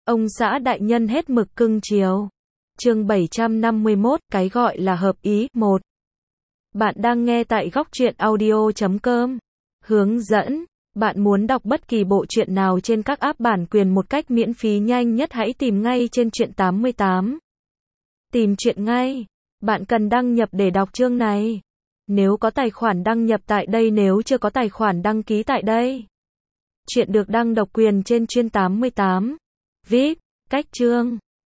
Ông xã đại nhân hết mực cưng chiều. Chương 751, cái gọi là hợp ý. 1. Bạn đang nghe tại góc truyện audio.com. Hướng dẫn. Bạn muốn đọc bất kỳ bộ truyện nào trên các app bản quyền một cách miễn phí nhanh nhất, hãy tìm ngay trên Truyện 88. Tìm truyện ngay. Bạn cần đăng nhập để đọc chương này. Nếu có tài khoản đăng nhập tại đây, nếu chưa có tài khoản đăng ký tại đây. Truyện được đăng độc quyền trên Truyện 88. VIP. Cách chương.